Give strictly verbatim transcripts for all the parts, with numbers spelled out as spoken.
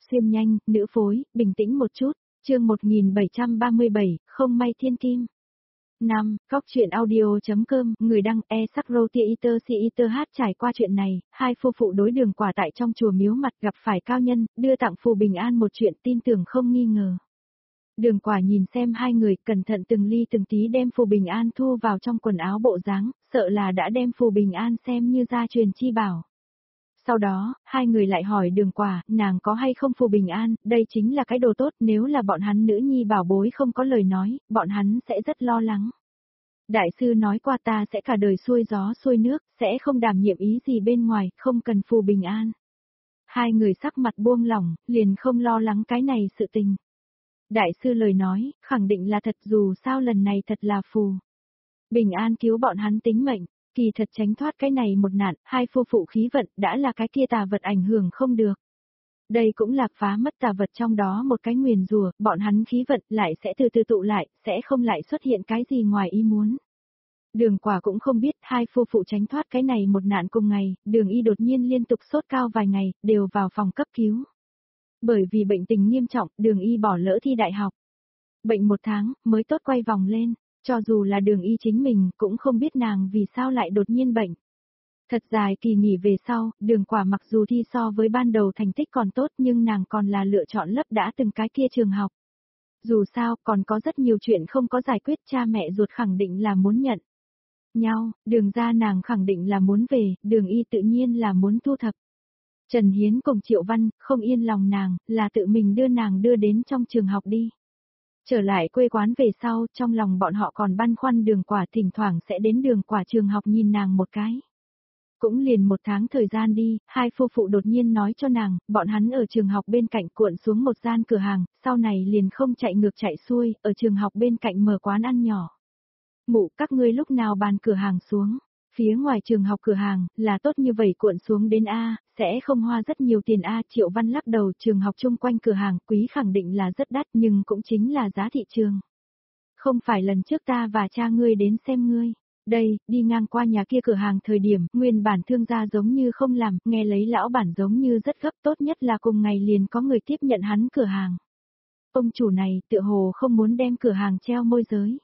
xuyên nhanh, nữ phối, bình tĩnh một chút, chương một nghìn bảy trăm ba mươi bảy, không may thiên kim. năm. Góc truyện audio.com, người đăng e sắc rô tia iter si iter hát trải qua chuyện này, hai phu phụ đối đường quả tại trong chùa miếu mặt gặp phải cao nhân, đưa tặng phù bình an một chuyện tin tưởng không nghi ngờ. Đường quả nhìn xem hai người, cẩn thận từng ly từng tí đem phù bình an thu vào trong quần áo bộ dáng, sợ là đã đem phù bình an xem như gia truyền chi bảo. Sau đó, hai người lại hỏi đường quả, nàng có hay không phù bình an, đây chính là cái đồ tốt, nếu là bọn hắn nữ nhi bảo bối không có lời nói, bọn hắn sẽ rất lo lắng. Đại sư nói qua ta sẽ cả đời xuôi gió xuôi nước, sẽ không đảm nhiệm ý gì bên ngoài, không cần phù bình an. Hai người sắc mặt buông lỏng, liền không lo lắng cái này sự tình. Đại sư lời nói, khẳng định là thật dù sao lần này thật là phù bình an cứu bọn hắn tính mệnh. Kỳ thật tránh thoát cái này một nạn, hai phu phụ khí vận đã là cái kia tà vật ảnh hưởng không được. Đây cũng là phá mất tà vật trong đó một cái nguyền rủa, bọn hắn khí vận lại sẽ từ từ tụ lại, sẽ không lại xuất hiện cái gì ngoài ý muốn. Đường quả cũng không biết hai phu phụ tránh thoát cái này một nạn cùng ngày, đường y đột nhiên liên tục sốt cao vài ngày, đều vào phòng cấp cứu. Bởi vì bệnh tình nghiêm trọng, đường y bỏ lỡ thi đại học. Bệnh một tháng, mới tốt quay vòng lên. Cho dù là đường y chính mình cũng không biết nàng vì sao lại đột nhiên bệnh. Thật dài kỳ nghỉ về sau, đường quả mặc dù thi so với ban đầu thành tích còn tốt nhưng nàng còn là lựa chọn lớp đã từng cái kia trường học. Dù sao còn có rất nhiều chuyện không có giải quyết, cha mẹ ruột khẳng định là muốn nhận nhau, đường ra nàng khẳng định là muốn về, đường y tự nhiên là muốn thu thập. Trần Hiến cùng Triệu Văn không yên lòng nàng, là tự mình đưa nàng đưa đến trong trường học đi. Trở lại quê quán về sau, trong lòng bọn họ còn băn khoăn đường quả, thỉnh thoảng sẽ đến đường quả trường học nhìn nàng một cái. Cũng liền một tháng thời gian đi, hai phu phụ đột nhiên nói cho nàng, bọn hắn ở trường học bên cạnh cuộn xuống một gian cửa hàng, sau này liền không chạy ngược chạy xuôi, ở trường học bên cạnh mở quán ăn nhỏ. Mụ, các ngươi lúc nào bàn cửa hàng xuống? Phía ngoài trường học cửa hàng, là tốt như vậy cuộn xuống đến A, sẽ không hoa rất nhiều tiền A. Triệu Văn lắc đầu, trường học chung quanh cửa hàng, quý khẳng định là rất đắt nhưng cũng chính là giá thị trường. Không phải lần trước ta và cha ngươi đến xem ngươi. Đây, đi ngang qua nhà kia cửa hàng thời điểm, nguyên bản thương gia giống như không làm, nghe lấy lão bản giống như rất gấp, tốt nhất là cùng ngày liền có người tiếp nhận hắn cửa hàng. Ông chủ này, tựa hồ không muốn đem cửa hàng treo môi giới.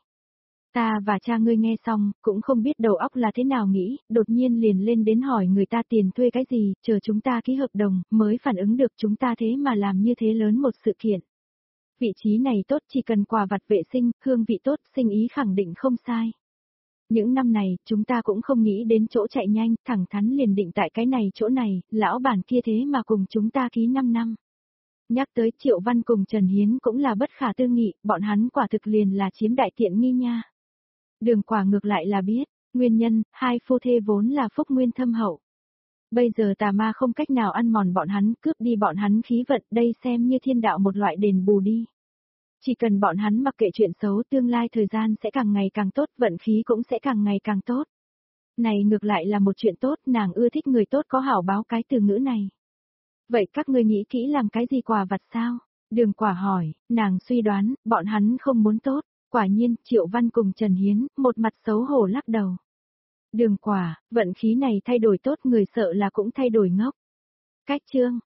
Ta và cha ngươi nghe xong, cũng không biết đầu óc là thế nào nghĩ, đột nhiên liền lên đến hỏi người ta tiền thuê cái gì, chờ chúng ta ký hợp đồng, mới phản ứng được chúng ta thế mà làm như thế lớn một sự kiện. Vị trí này tốt, chỉ cần quà vặt vệ sinh, hương vị tốt, sinh ý khẳng định không sai. Những năm này, chúng ta cũng không nghĩ đến chỗ chạy nhanh, thẳng thắn liền định tại cái này chỗ này, lão bản kia thế mà cùng chúng ta ký năm năm. Nhắc tới Triệu Văn cùng Trần Hiến cũng là bất khả tư nghị, bọn hắn quả thực liền là chiếm đại tiện nghi nha. Đường quả ngược lại là biết, nguyên nhân, hai phu thê vốn là phúc nguyên thâm hậu. Bây giờ tà ma không cách nào ăn mòn bọn hắn, cướp đi bọn hắn khí vận, đây xem như thiên đạo một loại đền bù đi. Chỉ cần bọn hắn mặc kệ chuyện xấu, tương lai thời gian sẽ càng ngày càng tốt, vận khí cũng sẽ càng ngày càng tốt. Này ngược lại là một chuyện tốt, nàng ưa thích người tốt có hảo báo cái từ ngữ này. Vậy các ngươi nghĩ kỹ làm cái gì quà vặt sao? Đường quả hỏi, nàng suy đoán, bọn hắn không muốn tốt. Quả nhiên, Triệu Văn cùng Trần Hiến, một mặt xấu hổ lắc đầu. Đường quả, vận khí này thay đổi tốt, người sợ là cũng thay đổi ngốc. Cách chương,